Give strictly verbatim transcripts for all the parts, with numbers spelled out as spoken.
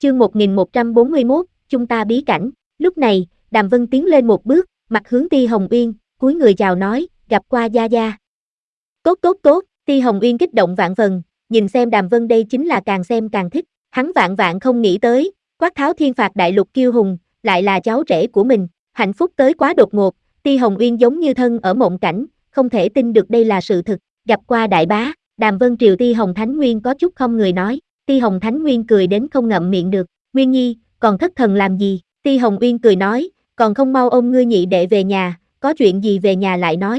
Chương một nghìn một trăm bốn mươi mốt, chúng ta bí cảnh. Lúc này, Đàm Vân tiến lên một bước, mặt hướng Ti Hồng Uyên, cúi người chào nói, gặp qua gia gia. Tốt tốt tốt, Ti Hồng Uyên kích động vạn phần, nhìn xem Đàm Vân đây chính là càng xem càng thích, hắn vạn vạn không nghĩ tới, Quát Tháo thiên phạt đại lục kiêu hùng, lại là cháu rể của mình, hạnh phúc tới quá đột ngột, Ti Hồng Uyên giống như thân ở mộng cảnh, không thể tin được đây là sự thực, gặp qua đại bá, Đàm Vân triều Ti Hồng Thánh Nguyên có chút không người nói, Ti Hồng Thánh Nguyên cười đến không ngậm miệng được, Nguyên Nhi, còn thất thần làm gì, Ti Hồng Uyên cười nói, còn không mau ôm ngươi nhị đệ về nhà, có chuyện gì về nhà lại nói.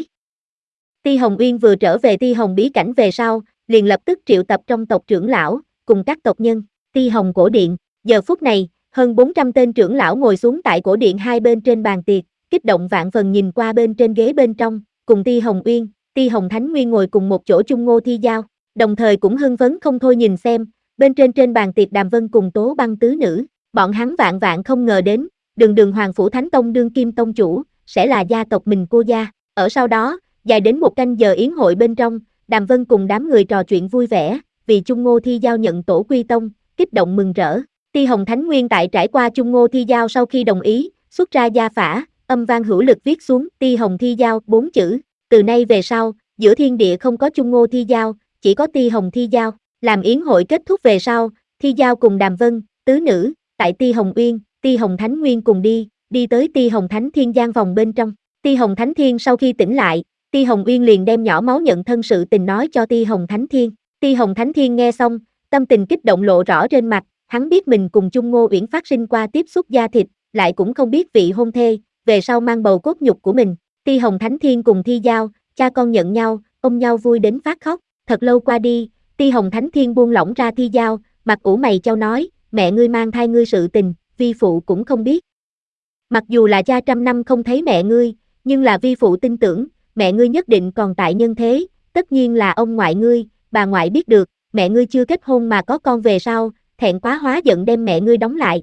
Ti Hồng Uyên vừa trở về Ti Hồng bí cảnh về sau, liền lập tức triệu tập trong tộc trưởng lão, cùng các tộc nhân, Ti Hồng cổ điện, giờ phút này, hơn bốn trăm tên trưởng lão ngồi xuống tại cổ điện hai bên trên bàn tiệc, kích động vạn phần nhìn qua bên trên ghế bên trong, cùng Ti Hồng Uyên, Ti Hồng Thánh Nguyên ngồi cùng một chỗ chung Ngô Thi Giao, đồng thời cũng hưng phấn không thôi nhìn xem, bên trên trên bàn tiệc Đàm Vân cùng Tố Băng tứ nữ, bọn hắn vạn vạn không ngờ đến, đường đường Hoàng Phủ Thánh Tông đương kim tông chủ, sẽ là gia tộc mình cô gia, ở sau đó, dài đến một canh giờ yến hội bên trong, Đàm Vân cùng đám người trò chuyện vui vẻ, vì chung Ngô Thi Giao nhận tổ quy tông, kích động mừng rỡ. Ti Hồng Thánh Nguyên tại trải qua chung Ngô Thi Giao sau khi đồng ý, xuất ra gia phả, âm vang hữu lực viết xuống Ti Hồng Thi Giao bốn chữ, từ nay về sau, giữa thiên địa không có chung Ngô Thi Giao, chỉ có Ti Hồng Thi Giao, làm yến hội kết thúc về sau, Thi Giao cùng Đàm Vân, tứ nữ, tại Ti Hồng Uyên, Ti Hồng Thánh Nguyên cùng đi, đi tới Ti Hồng Thánh Thiên gian phòng bên trong, Ti Hồng Thánh Thiên sau khi tỉnh lại, Ti Hồng Uyên liền đem nhỏ máu nhận thân sự tình nói cho Ti Hồng Thánh Thiên, Ti Hồng Thánh Thiên nghe xong, tâm tình kích động lộ rõ trên mặt, hắn biết mình cùng chung Ngô Uyển phát sinh qua tiếp xúc da thịt, lại cũng không biết vị hôn thê, về sau mang bầu cốt nhục của mình, Ti Hồng Thánh Thiên cùng Thi Giao, cha con nhận nhau, ôm nhau vui đến phát khóc, thật lâu qua đi, Ti Hồng Thánh Thiên buông lỏng ra Thi Giao, mặt ủ mày chau nói, mẹ ngươi mang thai ngươi sự tình, vi phụ cũng không biết. Mặc dù là cha trăm năm không thấy mẹ ngươi, nhưng là vi phụ tin tưởng, mẹ ngươi nhất định còn tại nhân thế, tất nhiên là ông ngoại ngươi, bà ngoại biết được, mẹ ngươi chưa kết hôn mà có con về sau, thẹn quá hóa giận đem mẹ ngươi đóng lại.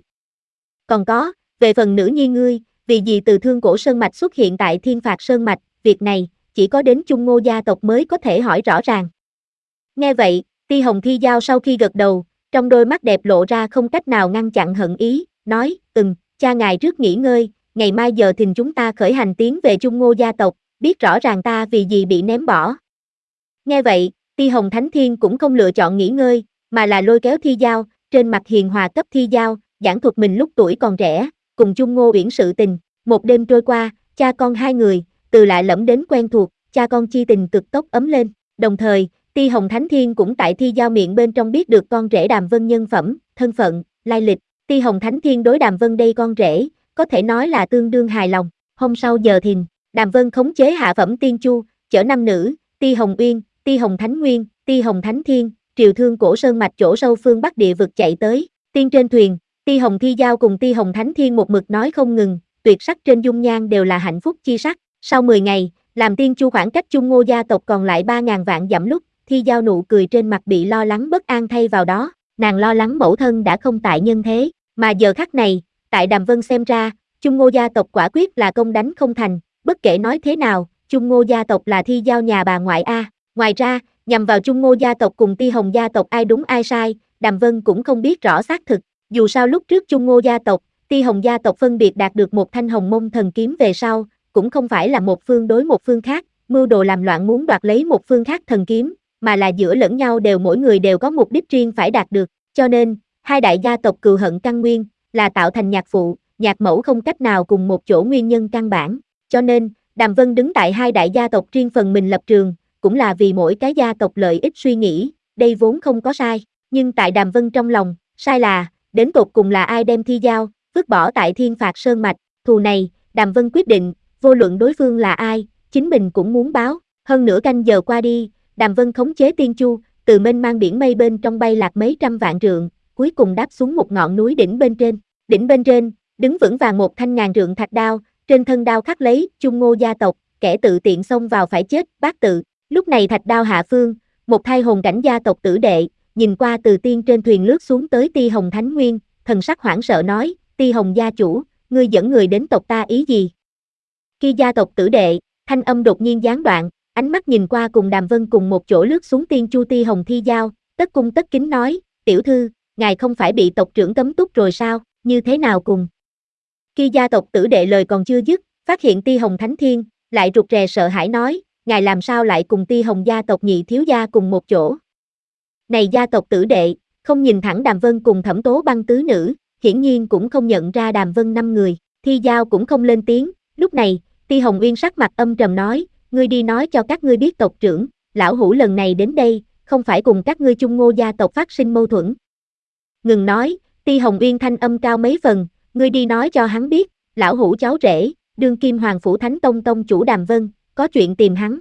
Còn có, về phần nữ nhi ngươi, vì gì từ Thương Cổ Sơn Mạch xuất hiện tại Thiên Phạt Sơn Mạch, việc này, chỉ có đến chung Ngô gia tộc mới có thể hỏi rõ ràng. Nghe vậy, Ti Hồng Thi Giao sau khi gật đầu, trong đôi mắt đẹp lộ ra không cách nào ngăn chặn hận ý, nói, ừm, cha ngài trước nghỉ ngơi, ngày mai giờ thìn chúng ta khởi hành tiến về chung Ngô gia tộc, biết rõ ràng ta vì gì bị ném bỏ. Nghe vậy, Ti Hồng Thánh Thiên cũng không lựa chọn nghỉ ngơi, mà là lôi kéo Thi Giao, trên mặt hiền hòa cấp Thi Giao, giảng thuật mình lúc tuổi còn trẻ, cùng chung Ngô Uyển sự tình, một đêm trôi qua, cha con hai người, từ lạ lẫm đến quen thuộc, cha con chi tình cực tốc ấm lên, đồng thời, Ti Hồng Thánh Thiên cũng tại Thi Giao miệng bên trong biết được con rể Đàm Vân nhân phẩm, thân phận, lai lịch, Ti Hồng Thánh Thiên đối Đàm Vân đây con rể, có thể nói là tương đương hài lòng, hôm sau giờ thìn, Đàm Vân khống chế hạ phẩm tiên chu, chở năm nữ, Ti Hồng Uyên, Ti Hồng Thánh Nguyên, Ti Hồng Thánh Thiên, triều Thương Cổ Sơn Mạch chỗ sâu phương Bắc địa vực chạy tới, tiên trên thuyền, Ti Hồng Thi Giao cùng Ti Hồng Thánh Thiên một mực nói không ngừng, tuyệt sắc trên dung nhan đều là hạnh phúc chi sắc, sau mười ngày, làm tiên chu khoảng cách chung Ngô gia tộc còn lại ba ngàn vạn dặm lúc, Thi Giao nụ cười trên mặt bị lo lắng bất an thay vào đó, nàng lo lắng mẫu thân đã không tại nhân thế, mà giờ khắc này, tại Đàm Vân xem ra, chung Ngô gia tộc quả quyết là công đánh không thành, bất kể nói thế nào, chung Ngô gia tộc là Thi Giao nhà bà ngoại A, ngoài ra, nhằm vào chung Ngô gia tộc cùng Ti Hồng gia tộc ai đúng ai sai, Đàm Vân cũng không biết rõ xác thực, dù sao lúc trước chung Ngô gia tộc, Ti Hồng gia tộc phân biệt đạt được một thanh hồng mông thần kiếm về sau, cũng không phải là một phương đối một phương khác, mưu đồ làm loạn muốn đoạt lấy một phương khác thần kiếm, mà là giữa lẫn nhau đều mỗi người đều có mục đích riêng phải đạt được, cho nên, hai đại gia tộc cừu hận căn nguyên, là tạo thành nhạc phụ, nhạc mẫu không cách nào cùng một chỗ nguyên nhân căn bản, cho nên, Đàm Vân đứng tại hai đại gia tộc riêng phần mình lập trường, cũng là vì mỗi cái gia tộc lợi ích suy nghĩ, đây vốn không có sai, nhưng tại Đàm Vân trong lòng, sai là, đến tột cùng là ai đem Thi Giao, vứt bỏ tại Thiên Phạt Sơn Mạch, thù này, Đàm Vân quyết định, vô luận đối phương là ai, chính mình cũng muốn báo, hơn nửa canh giờ qua đi, Đàm Vân khống chế tiên chu, từ mênh mang biển mây bên trong bay lạc mấy trăm vạn trượng, cuối cùng đáp xuống một ngọn núi đỉnh bên trên, đỉnh bên trên, đứng vững vàng một thanh ngàn trượng thạch đao, trên thân đao khắc lấy, chung Ngô gia tộc, kẻ tự tiện xông vào phải chết, bát tự, lúc này thạch đao hạ phương, một thai hồn cảnh gia tộc tử đệ, nhìn qua từ tiên trên thuyền lướt xuống tới Ti Hồng Thánh Nguyên, thần sắc hoảng sợ nói, Ti Hồng gia chủ, ngươi dẫn người đến tộc ta ý gì? Khi gia tộc tử đệ, thanh âm đột nhiên gián đoạn, ánh mắt nhìn qua cùng Đàm Vân cùng một chỗ lướt xuống tiên chu Ti Hồng Thi Giao, tất cung tất kính nói, tiểu thư, ngài không phải bị tộc trưởng cấm túc rồi sao, như thế nào cùng? Khi gia tộc tử đệ lời còn chưa dứt, phát hiện Ti Hồng Thánh Thiên, lại rụt rè sợ hãi nói, ngài làm sao lại cùng Ti Hồng gia tộc nhị thiếu gia cùng một chỗ? Này gia tộc tử đệ, không nhìn thẳng Đàm Vân cùng Thẩm Tố Băng tứ nữ, hiển nhiên cũng không nhận ra Đàm Vân năm người, Thi Giao cũng không lên tiếng, lúc này, Ti Hồng Uyên sắc mặt âm trầm nói, ngươi đi nói cho các ngươi biết tộc trưởng, lão hủ lần này đến đây, không phải cùng các ngươi Chung Ngô gia tộc phát sinh mâu thuẫn. Ngừng nói, Ti Hồng Uyên thanh âm cao mấy phần, ngươi đi nói cho hắn biết, lão hủ cháu rể, đương kim Hoàng Phủ Thánh Tông tông chủ Đàm Vân, có chuyện tìm hắn.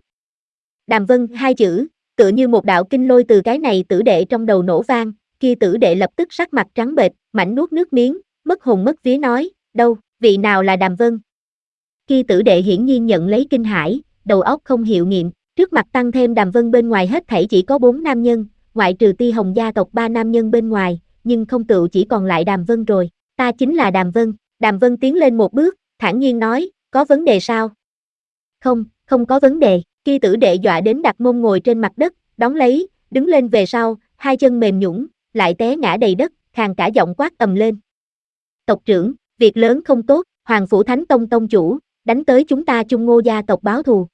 Đàm Vân hai chữ, tựa như một đạo kinh lôi từ cái này tử đệ trong đầu nổ vang, kia tử đệ lập tức sắc mặt trắng bệch, mảnh nuốt nước miếng, mất hồn mất vía nói, đâu, vị nào là Đàm Vân? Kia tử đệ hiển nhiên nhận lấy kinh hãi, đầu óc không hiệu nghiệm, trước mặt tăng thêm Đàm Vân bên ngoài hết thảy chỉ có bốn nam nhân, ngoại trừ Ti Hồng gia tộc ba nam nhân bên ngoài, nhưng không tựu chỉ còn lại Đàm Vân rồi, ta chính là Đàm Vân. Đàm Vân tiến lên một bước, thản nhiên nói, có vấn đề sao? Không, không có vấn đề, kia tử đệ dọa đến đặt mông ngồi trên mặt đất, đón lấy, đứng lên về sau, hai chân mềm nhũn, lại té ngã đầy đất, khàn cả giọng quát ầm lên. Tộc trưởng, việc lớn không tốt, Hoàng Phủ Thánh Tông tông chủ, đánh tới chúng ta Chung Ngô gia tộc báo thù.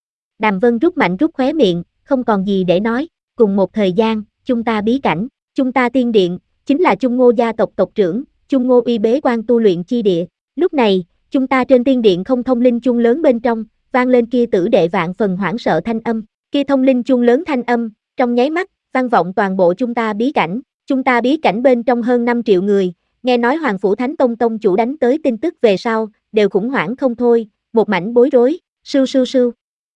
Đàm Vân rút mạnh rút khóe miệng, không còn gì để nói, cùng một thời gian, chúng ta bí cảnh, chúng ta tiên điện, chính là Chung Ngô gia tộc tộc trưởng, Chung Ngô Uy bế quan tu luyện chi địa. Lúc này, chúng ta trên tiên điện không thông linh chuông lớn bên trong, vang lên kia tử đệ vạn phần hoảng sợ thanh âm, kia thông linh chuông lớn thanh âm, trong nháy mắt, vang vọng toàn bộ chúng ta bí cảnh, chúng ta bí cảnh bên trong hơn năm triệu người, nghe nói Hoàng Phủ Thánh Tông tông chủ đánh tới tin tức về sau, đều khủng hoảng không thôi, một mảnh bối rối, sưu sưu sưu.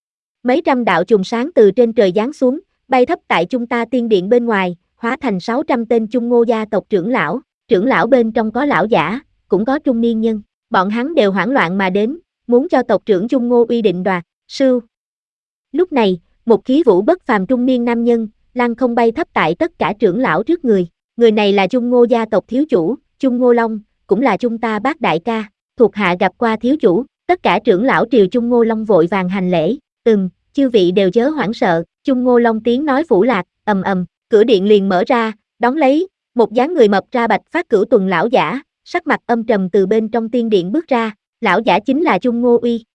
Mấy trăm đạo chùm sáng từ trên trời giáng xuống, bay thấp tại chúng ta tiên điện bên ngoài, hóa thành sáu trăm tên Chung Ngô gia tộc trưởng lão, trưởng lão bên trong có lão giả, cũng có trung niên nhân, bọn hắn đều hoảng loạn mà đến, muốn cho tộc trưởng Chung Ngô Uy định đoạt, sưu. Lúc này, một khí vũ bất phàm trung niên nam nhân, lăng không bay thấp tại tất cả trưởng lão trước người, người này là Chung Ngô gia tộc thiếu chủ, Chung Ngô Long, cũng là chúng ta bác đại ca, thuộc hạ gặp qua thiếu chủ, tất cả trưởng lão triều Chung Ngô Long vội vàng hành lễ, ừm, chư vị đều chớ hoảng sợ, Chung Ngô Long tiếng nói phủ lạc, ầm ầm, cửa điện liền mở ra, đón lấy, một dáng người mập ra bạch phát cửu tuần lão giả, sắc mặt âm trầm từ bên trong tiên điện bước ra, lão giả chính là Chung Ngô Uy.